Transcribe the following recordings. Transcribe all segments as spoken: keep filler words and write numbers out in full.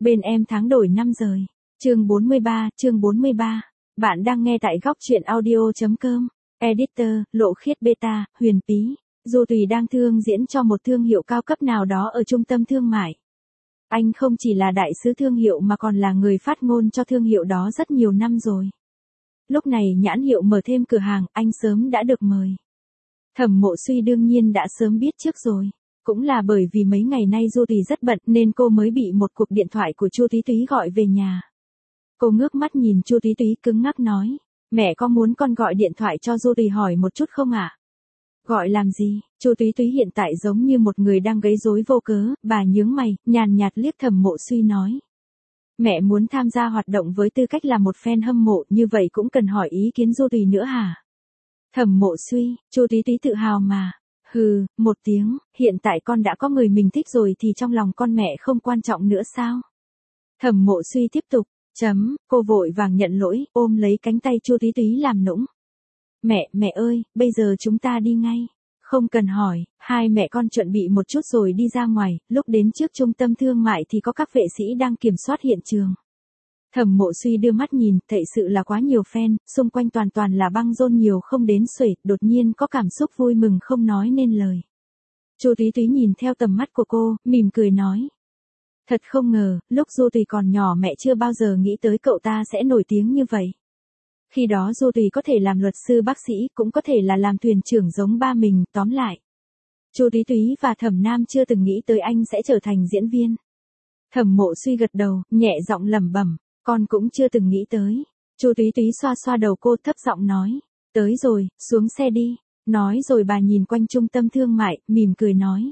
Bên em tháng đổi năm rời. Chương bốn mươi ba, chương bốn mươi ba. Bạn đang nghe tại góc truyện audio chấm com. Editor, Lộ Khiết Beta, Huyền Pí. Du Tùy đang thương diễn cho một thương hiệu cao cấp nào đó ở trung tâm thương mại. Anh không chỉ là đại sứ thương hiệu mà còn là người phát ngôn cho thương hiệu đó rất nhiều năm rồi. Lúc này nhãn hiệu mở thêm cửa hàng, anh sớm đã được mời. Thẩm Mộ Suy đương nhiên đã sớm biết trước rồi. Cũng là bởi vì mấy ngày nay Du Tùy rất bận nên cô mới bị một cuộc điện thoại của Chu Tí Túy gọi về nhà. Cô ngước mắt nhìn Chu Tí Túy cứng ngắc nói, mẹ có muốn con gọi điện thoại cho Du Tùy hỏi một chút không ạ? À? Gọi làm gì? Chu Tí Túy hiện tại giống như một người đang gây rối vô cớ, bà nhướng mày, nhàn nhạt liếc Thẩm Mộ Suy nói. Mẹ muốn tham gia hoạt động với tư cách là một fan hâm mộ, như vậy cũng cần hỏi ý kiến Du Tùy nữa hả? Thẩm Mộ Suy, Chu Tí Túy tự hào mà. Hừ, một tiếng, hiện tại con đã có người mình thích rồi thì trong lòng con mẹ không quan trọng nữa sao? Thẩm Mộ Suy tiếp tục, chấm, cô vội vàng nhận lỗi, ôm lấy cánh tay Chu Tí Túy làm nũng. Mẹ, mẹ ơi, bây giờ chúng ta đi ngay. Không cần hỏi, hai mẹ con chuẩn bị một chút rồi đi ra ngoài, lúc đến trước trung tâm thương mại thì có các vệ sĩ đang kiểm soát hiện trường. Thẩm Mộ Suy đưa mắt nhìn, thật sự là quá nhiều fan, xung quanh toàn toàn là băng rôn nhiều không đến xuể, đột nhiên có cảm xúc vui mừng không nói nên lời. Chu Tí Túy nhìn theo tầm mắt của cô, mỉm cười nói. Thật không ngờ, lúc Du Tùy còn nhỏ mẹ chưa bao giờ nghĩ tới cậu ta sẽ nổi tiếng như vậy. Khi đó Du Tùy có thể làm luật sư bác sĩ, cũng có thể là làm thuyền trưởng giống ba mình, tóm lại. Chu Tí Túy và Thẩm Nam chưa từng nghĩ tới anh sẽ trở thành diễn viên. Thẩm Mộ Suy gật đầu, nhẹ giọng lẩm bẩm. Con cũng chưa từng nghĩ tới. Chu Tí Túy xoa xoa đầu cô thấp giọng nói. Tới rồi, xuống xe đi. Nói rồi bà nhìn quanh trung tâm thương mại, mỉm cười nói.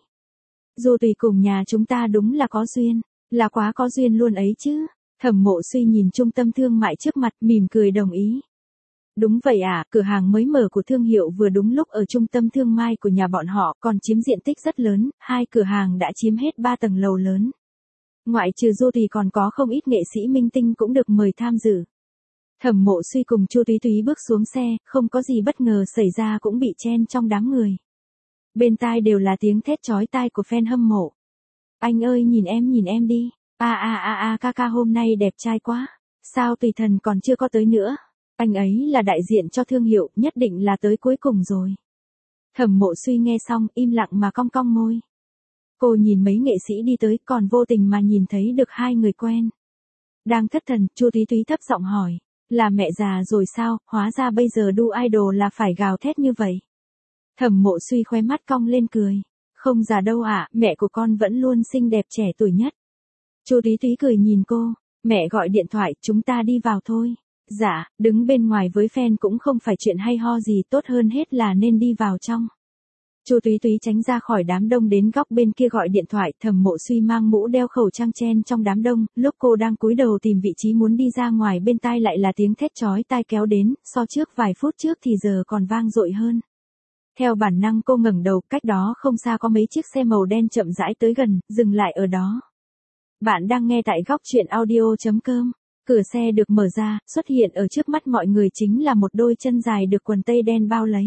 Du Tùy cùng nhà chúng ta đúng là có duyên. Là quá có duyên luôn ấy chứ. Thẩm Mộ Suy nhìn trung tâm thương mại trước mặt, mỉm cười đồng ý. Đúng vậy à, cửa hàng mới mở của thương hiệu vừa đúng lúc ở trung tâm thương mại của nhà bọn họ còn chiếm diện tích rất lớn, hai cửa hàng đã chiếm hết ba tầng lầu lớn. Ngoại trừ Du thì còn có không ít nghệ sĩ minh tinh cũng được mời tham dự. Thẩm Mộ Suy cùng Chu Tí Túy bước xuống xe, không có gì bất ngờ xảy ra cũng bị chen trong đám người. Bên tai đều là tiếng thét chói tai của fan hâm mộ. Anh ơi nhìn em nhìn em đi, a a a a ca ca hôm nay đẹp trai quá, sao Tùy Thần còn chưa có tới nữa, anh ấy là đại diện cho thương hiệu, nhất định là tới cuối cùng rồi. Thẩm Mộ Suy nghe xong, im lặng mà cong cong môi. Cô nhìn mấy nghệ sĩ đi tới, còn vô tình mà nhìn thấy được hai người quen. Đang thất thần, Chu Tí Túy thấp giọng hỏi, là mẹ già rồi sao, hóa ra bây giờ đu idol là phải gào thét như vậy. Thẩm Mộ Suy khóe mắt cong lên cười, không già đâu ạ, à, mẹ của con vẫn luôn xinh đẹp trẻ tuổi nhất. Chu Tí Túy cười nhìn cô, mẹ gọi điện thoại, chúng ta đi vào thôi. Dạ, đứng bên ngoài với fan cũng không phải chuyện hay ho gì, tốt hơn hết là nên đi vào trong. Chu Tí Túy tránh ra khỏi đám đông đến góc bên kia gọi điện thoại, Thẩm Mộ Suy mang mũ đeo khẩu trang chen trong đám đông, lúc cô đang cúi đầu tìm vị trí muốn đi ra ngoài bên tai lại là tiếng thét chói tai kéo đến, so trước vài phút trước thì giờ còn vang dội hơn. Theo bản năng cô ngẩng đầu, cách đó không xa có mấy chiếc xe màu đen chậm rãi tới gần, dừng lại ở đó. Bạn đang nghe tại góc truyện audio chấm com. Cửa xe được mở ra, xuất hiện ở trước mắt mọi người chính là một đôi chân dài được quần tây đen bao lấy.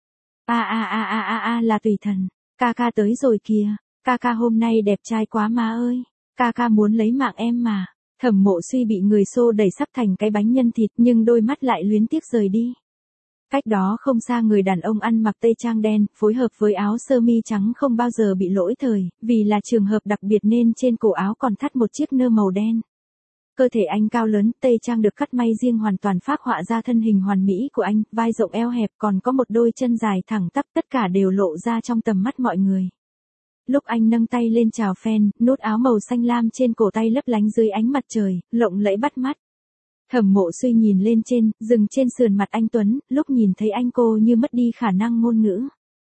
A a a a a a là Tùy Thần, ca ca tới rồi kìa, ca ca hôm nay đẹp trai quá má ơi, ca ca muốn lấy mạng em mà. Thẩm Mộ Suy bị người xô đẩy sắp thành cái bánh nhân thịt nhưng đôi mắt lại luyến tiếc rời đi. Cách đó không xa người đàn ông ăn mặc tây trang đen, phối hợp với áo sơ mi trắng không bao giờ bị lỗi thời, vì là trường hợp đặc biệt nên trên cổ áo còn thắt một chiếc nơ màu đen. Cơ thể anh cao lớn, tây trang được cắt may riêng hoàn toàn phác họa ra thân hình hoàn mỹ của anh, vai rộng eo hẹp còn có một đôi chân dài thẳng tắp, tất cả đều lộ ra trong tầm mắt mọi người. Lúc anh nâng tay lên chào fan, nút áo màu xanh lam trên cổ tay lấp lánh dưới ánh mặt trời, lộng lẫy bắt mắt. Thẩm Mộ Suy nhìn lên trên, dừng trên sườn mặt anh Tuấn, lúc nhìn thấy anh cô như mất đi khả năng ngôn ngữ.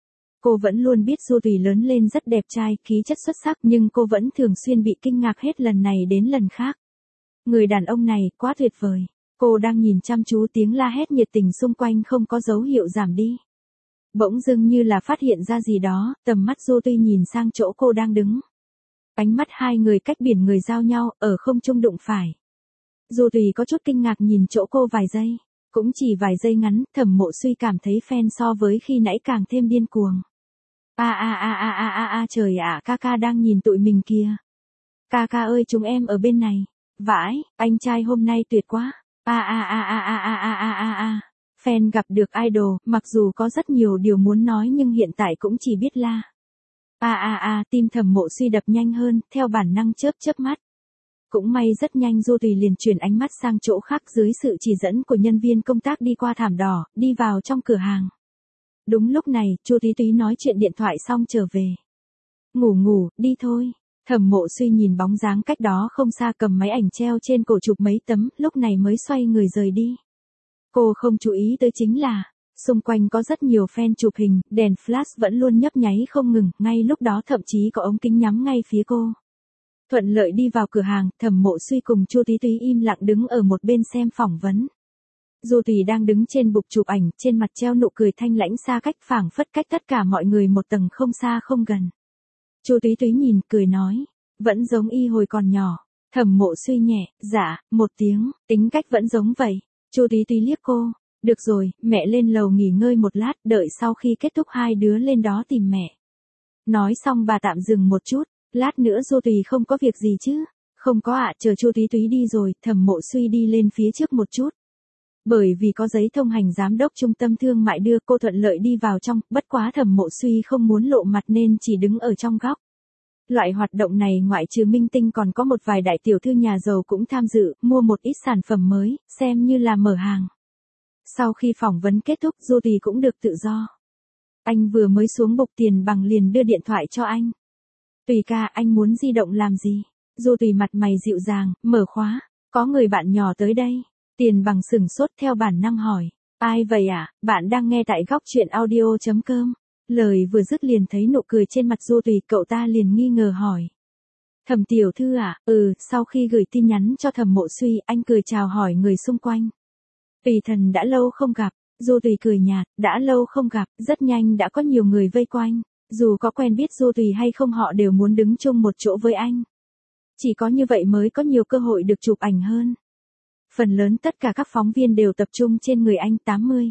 Cô vẫn luôn biết Du Tùy lớn lên rất đẹp trai, khí chất xuất sắc nhưng cô vẫn thường xuyên bị kinh ngạc hết lần này đến lần khác. Người đàn ông này, quá tuyệt vời. Cô đang nhìn chăm chú tiếng la hét nhiệt tình xung quanh không có dấu hiệu giảm đi. Bỗng dưng như là phát hiện ra gì đó, tầm mắt Du Tùy nhìn sang chỗ cô đang đứng. Ánh mắt hai người cách biển người giao nhau, ở không trung đụng phải. Du Tùy có chút kinh ngạc nhìn chỗ cô vài giây. Cũng chỉ vài giây ngắn, Thẩm Mộ Suy cảm thấy fan so với khi nãy càng thêm điên cuồng. A a a a a a a trời ạ, ca ca đang nhìn tụi mình kìa. Ca ca ơi chúng em ở bên này. Vãi, anh trai hôm nay tuyệt quá. A a a a a a a a a a. Fan gặp được idol, mặc dù có rất nhiều điều muốn nói nhưng hiện tại cũng chỉ biết la. A a a, tim Thẩm Mộ Suy đập nhanh hơn, theo bản năng chớp chớp mắt. Cũng may rất nhanh Du Tùy liền chuyển ánh mắt sang chỗ khác dưới sự chỉ dẫn của nhân viên công tác đi qua thảm đỏ, đi vào trong cửa hàng. Đúng lúc này, Chu Tí Túy nói chuyện điện thoại xong trở về. Ngủ ngủ, đi thôi. Thẩm Mộ Suy nhìn bóng dáng cách đó không xa cầm máy ảnh treo trên cổ chụp mấy tấm, lúc này mới xoay người rời đi. Cô không chú ý tới chính là, xung quanh có rất nhiều fan chụp hình, đèn flash vẫn luôn nhấp nháy không ngừng, ngay lúc đó thậm chí có ống kính nhắm ngay phía cô. Thuận lợi đi vào cửa hàng, Thẩm Mộ Suy cùng Chu Tí Túy im lặng đứng ở một bên xem phỏng vấn. Du Tùy đang đứng trên bục chụp ảnh, trên mặt treo nụ cười thanh lãnh xa cách phảng phất cách tất cả mọi người một tầng không xa không gần. Chu Tí Túy nhìn, cười nói, vẫn giống y hồi còn nhỏ. Thẩm Mộ Suy nhẹ, dạ, một tiếng, tính cách vẫn giống vậy. Chu Tí Túy liếc cô, được rồi, mẹ lên lầu nghỉ ngơi một lát, đợi sau khi kết thúc hai đứa lên đó tìm mẹ. Nói xong bà tạm dừng một chút, lát nữa Du Tùy không có việc gì chứ? Không có ạ, chờ Chu Tí Túy đi rồi, Thẩm Mộ Suy đi lên phía trước một chút. Bởi vì có giấy thông hành giám đốc trung tâm thương mại đưa, cô thuận lợi đi vào trong, bất quá Thẩm Mộ Suy không muốn lộ mặt nên chỉ đứng ở trong góc. Loại hoạt động này ngoại trừ minh tinh còn có một vài đại tiểu thư nhà giàu cũng tham dự, mua một ít sản phẩm mới, xem như là mở hàng. Sau khi phỏng vấn kết thúc, Du Tùy cũng được tự do. Anh vừa mới xuống bục tiền bằng liền đưa điện thoại cho anh. Tùy ca, anh muốn di động làm gì? Du Tùy mặt mày dịu dàng, mở khóa, có người bạn nhỏ tới đây. Tiền bằng sửng sốt theo bản năng hỏi, ai vậy ạ? À? Bạn đang nghe tại góc truyện audio chấm com. Lời vừa dứt liền thấy nụ cười trên mặt Du Tùy, cậu ta liền nghi ngờ hỏi. Thẩm tiểu thư à? Ừ, sau khi gửi tin nhắn cho Thẩm Mộ Suy, anh cười chào hỏi người xung quanh. Tùy thần đã lâu không gặp, Du Tùy cười nhạt, đã lâu không gặp, rất nhanh đã có nhiều người vây quanh. Dù có quen biết Du Tùy hay không họ đều muốn đứng chung một chỗ với anh. Chỉ có như vậy mới có nhiều cơ hội được chụp ảnh hơn. Phần lớn tất cả các phóng viên đều tập trung trên người anh tám mươi.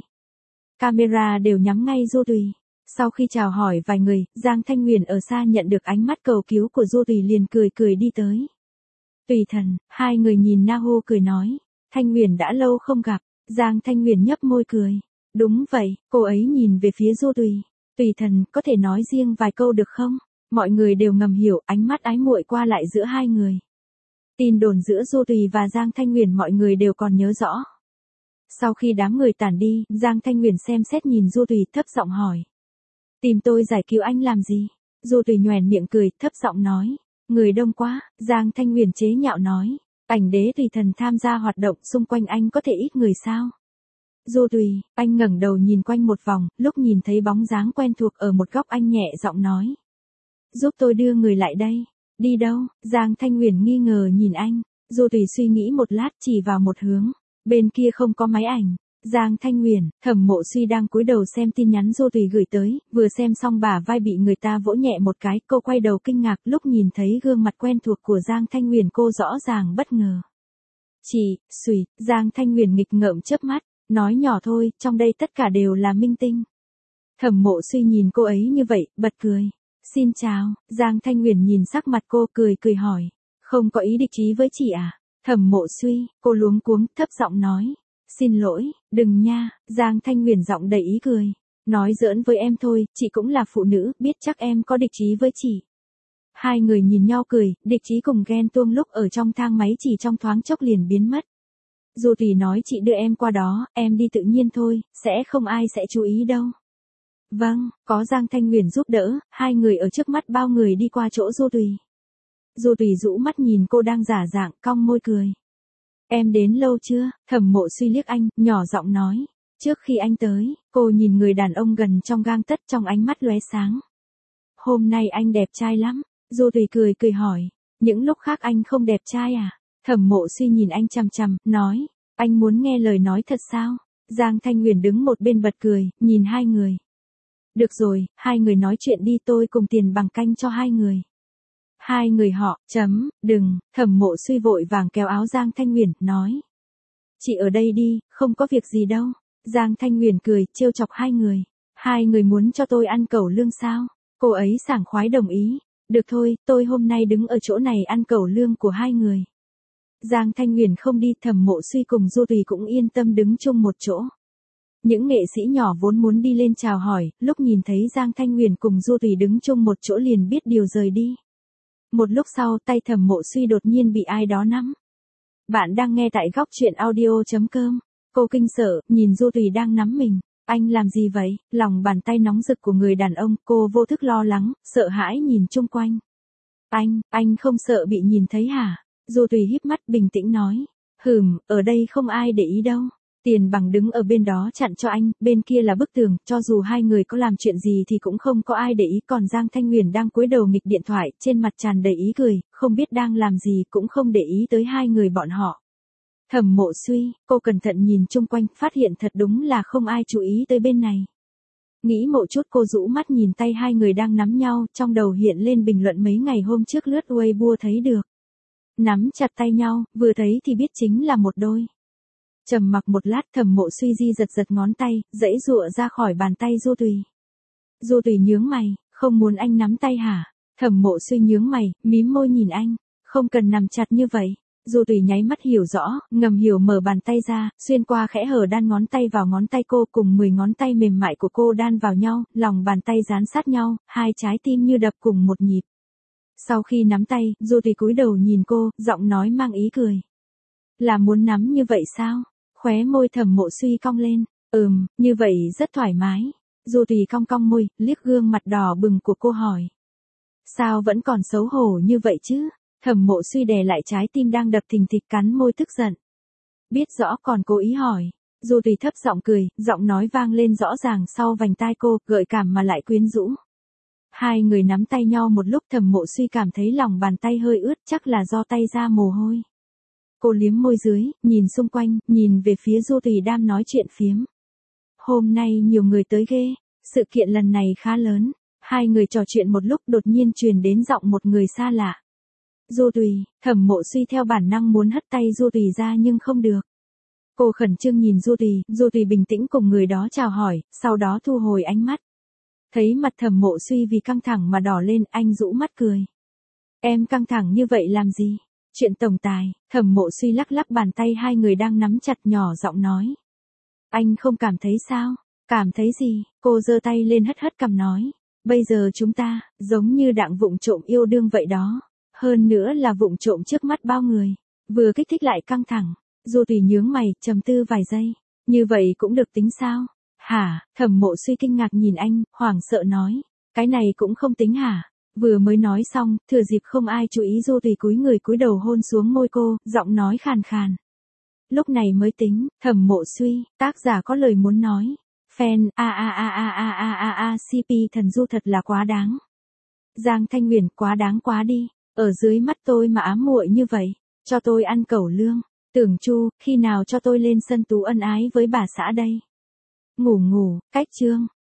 Camera đều nhắm ngay Du Tùy. Sau khi chào hỏi vài người, Giang Thanh Huyền ở xa nhận được ánh mắt cầu cứu của Du Tùy liền cười cười đi tới. Tùy thần, hai người nhìn Nahu cười nói. Thanh Huyền đã lâu không gặp, Giang Thanh Huyền nhấp môi cười. Đúng vậy, cô ấy nhìn về phía Du Tùy. Tùy thần, có thể nói riêng vài câu được không? Mọi người đều ngầm hiểu, ánh mắt ái muội qua lại giữa hai người. Tin đồn giữa Du Tùy và Giang Thanh Huyền mọi người đều còn nhớ rõ. Sau khi đám người tản đi, Giang Thanh Huyền xem xét nhìn Du Tùy thấp giọng hỏi. Tìm tôi giải cứu anh làm gì? Du Tùy nhoẻn miệng cười, thấp giọng nói. Người đông quá, Giang Thanh Huyền chế nhạo nói. Ảnh đế Tùy thần tham gia hoạt động, xung quanh anh có thể ít người sao? Du Tùy, anh ngẩng đầu nhìn quanh một vòng, lúc nhìn thấy bóng dáng quen thuộc ở một góc anh nhẹ giọng nói. Giúp tôi đưa người lại đây. Đi đâu? Giang Thanh Huyền nghi ngờ nhìn anh. Du Tùy suy nghĩ một lát chỉ vào một hướng. Bên kia không có máy ảnh. Giang Thanh Huyền, Thẩm Mộ Suy đang cúi đầu xem tin nhắn Du Tùy gửi tới, vừa xem xong bả vai bị người ta vỗ nhẹ một cái, cô quay đầu kinh ngạc lúc nhìn thấy gương mặt quen thuộc của Giang Thanh Huyền, cô rõ ràng bất ngờ. Chị, xùi, Giang Thanh Huyền nghịch ngợm chớp mắt, nói nhỏ thôi, trong đây tất cả đều là minh tinh. Thẩm Mộ Suy nhìn cô ấy như vậy, bật cười. Xin chào, Giang Thanh Huyền nhìn sắc mặt cô cười cười hỏi. Không có ý địch chí với chị à? Thẩm Mộ Suy, cô luống cuống, thấp giọng nói. Xin lỗi, đừng nha, Giang Thanh Huyền giọng đầy ý cười. Nói giỡn với em thôi, chị cũng là phụ nữ, biết chắc em có địch chí với chị. Hai người nhìn nhau cười, địch chí cùng ghen tuông lúc ở trong thang máy chỉ trong thoáng chốc liền biến mất. Dù Tùy nói chị đưa em qua đó, em đi tự nhiên thôi, sẽ không ai sẽ chú ý đâu. Vâng, có Giang Thanh Huyền giúp đỡ, hai người ở trước mắt bao người đi qua chỗ Du Tùy. Du Tùy rũ mắt nhìn cô đang giả dạng, cong môi cười. Em đến lâu chưa? Thẩm Mộ Suy liếc anh, nhỏ giọng nói. Trước khi anh tới, cô nhìn người đàn ông gần trong gang tấc trong ánh mắt lóe sáng. Hôm nay anh đẹp trai lắm. Du Tùy cười cười hỏi. Những lúc khác anh không đẹp trai à? Thẩm Mộ Suy nhìn anh chằm chằm, nói. Anh muốn nghe lời nói thật sao? Giang Thanh Huyền đứng một bên bật cười, nhìn hai người. Được rồi, hai người nói chuyện đi, tôi cùng tiền bằng canh cho hai người. Hai người họ, chấm, đừng, Thẩm Mộ Suy vội vàng kéo áo Giang Thanh Huyền, nói. Chị ở đây đi, không có việc gì đâu. Giang Thanh Huyền cười, trêu chọc hai người. Hai người muốn cho tôi ăn cẩu lương sao? Cô ấy sảng khoái đồng ý. Được thôi, tôi hôm nay đứng ở chỗ này ăn cẩu lương của hai người. Giang Thanh Huyền không đi, Thẩm Mộ Suy cùng Du Tùy cũng yên tâm đứng chung một chỗ. Những nghệ sĩ nhỏ vốn muốn đi lên chào hỏi, lúc nhìn thấy Giang Thanh Huyền cùng Du Tùy đứng chung một chỗ liền biết điều rời đi. Một lúc sau, tay Thẩm Mộ Suy đột nhiên bị ai đó nắm. Bạn đang nghe tại góc truyện audio chấm com. Cô kinh sợ, nhìn Du Tùy đang nắm mình. Anh làm gì vậy? Lòng bàn tay nóng rực của người đàn ông, cô vô thức lo lắng, sợ hãi nhìn chung quanh. Anh, anh không sợ bị nhìn thấy hả? Du Tùy híp mắt bình tĩnh nói. Hừm, ở đây không ai để ý đâu. Tiền Bằng đứng ở bên đó chặn cho anh, bên kia là bức tường, cho dù hai người có làm chuyện gì thì cũng không có ai để ý, còn Giang Thanh Huyền đang cúi đầu nghịch điện thoại, trên mặt tràn đầy ý cười, không biết đang làm gì cũng không để ý tới hai người bọn họ. Thẩm Mộ Suy, cô cẩn thận nhìn chung quanh, phát hiện thật đúng là không ai chú ý tới bên này. Nghĩ một chút cô rũ mắt nhìn tay hai người đang nắm nhau, trong đầu hiện lên bình luận mấy ngày hôm trước lướt Weibo thấy được. Nắm chặt tay nhau, vừa thấy thì biết chính là một đôi. Trầm mặc một lát, Thẩm Mộ Suy di giật giật ngón tay, giãy giụa ra khỏi bàn tay Du Tùy. Du Tùy nhướng mày, không muốn anh nắm tay hả? Thẩm Mộ Suy nhướng mày, mím môi nhìn anh, không cần nắm chặt như vậy. Du Tùy nháy mắt hiểu rõ, ngầm hiểu mở bàn tay ra, xuyên qua khẽ hở đan ngón tay vào ngón tay cô, cùng mười ngón tay mềm mại của cô đan vào nhau, lòng bàn tay dán sát nhau, hai trái tim như đập cùng một nhịp. Sau khi nắm tay, Du Tùy cúi đầu nhìn cô, giọng nói mang ý cười. Là muốn nắm như vậy sao? Khóe môi Thẩm Mộ Suy cong lên, ừm, như vậy rất thoải mái. Du Tùy cong cong môi, liếc gương mặt đỏ bừng của cô hỏi. Sao vẫn còn xấu hổ như vậy chứ? Thẩm Mộ Suy đè lại trái tim đang đập thình thịch, cắn môi tức giận. Biết rõ còn cố ý hỏi. Du Tùy thấp giọng cười, giọng nói vang lên rõ ràng sau vành tai cô, gợi cảm mà lại quyến rũ. Hai người nắm tay nhau một lúc, Thẩm Mộ Suy cảm thấy lòng bàn tay hơi ướt, chắc là do tay ra mồ hôi. Cô liếm môi dưới, nhìn xung quanh, nhìn về phía Du Tùy đang nói chuyện phiếm. Hôm nay nhiều người tới ghê, sự kiện lần này khá lớn. Hai người trò chuyện một lúc đột nhiên truyền đến giọng một người xa lạ. Du Tùy, Thẩm Mộ Suy theo bản năng muốn hất tay Du Tùy ra nhưng không được. Cô khẩn trương nhìn Du Tùy, Du Tùy bình tĩnh cùng người đó chào hỏi, sau đó thu hồi ánh mắt. Thấy mặt Thẩm Mộ Suy vì căng thẳng mà đỏ lên, anh rũ mắt cười. Em căng thẳng như vậy làm gì? Chuyện tổng tài. Thẩm Mộ Suy lắc lắc bàn tay hai người đang nắm chặt, nhỏ giọng nói. Anh không cảm thấy sao? Cảm thấy gì? Cô giơ tay lên hất hất cằm nói. Bây giờ chúng ta, giống như đang vụng trộm yêu đương vậy đó. Hơn nữa là vụng trộm trước mắt bao người. Vừa kích thích lại căng thẳng. Du Tùy nhướng mày, trầm tư vài giây. Như vậy cũng được tính sao? Hả? Thẩm Mộ Suy kinh ngạc nhìn anh, hoảng sợ nói. Cái này cũng không tính hả? Vừa mới nói xong, thừa dịp không ai chú ý, Du Tùy cúi người cúi đầu hôn xuống môi cô, giọng nói khàn khàn. Lúc này mới tính. Thẩm Mộ Suy, tác giả có lời muốn nói. Fan, a a a a a a a a xê pê thần Du thật là quá đáng. Giang Thanh Huyền, quá đáng quá đi. Ở dưới mắt tôi mà ám muội như vậy, cho tôi ăn cẩu lương. Tưởng Chu, khi nào cho tôi lên sân tú ân ái với bà xã đây? Ngủ ngủ, cách chương.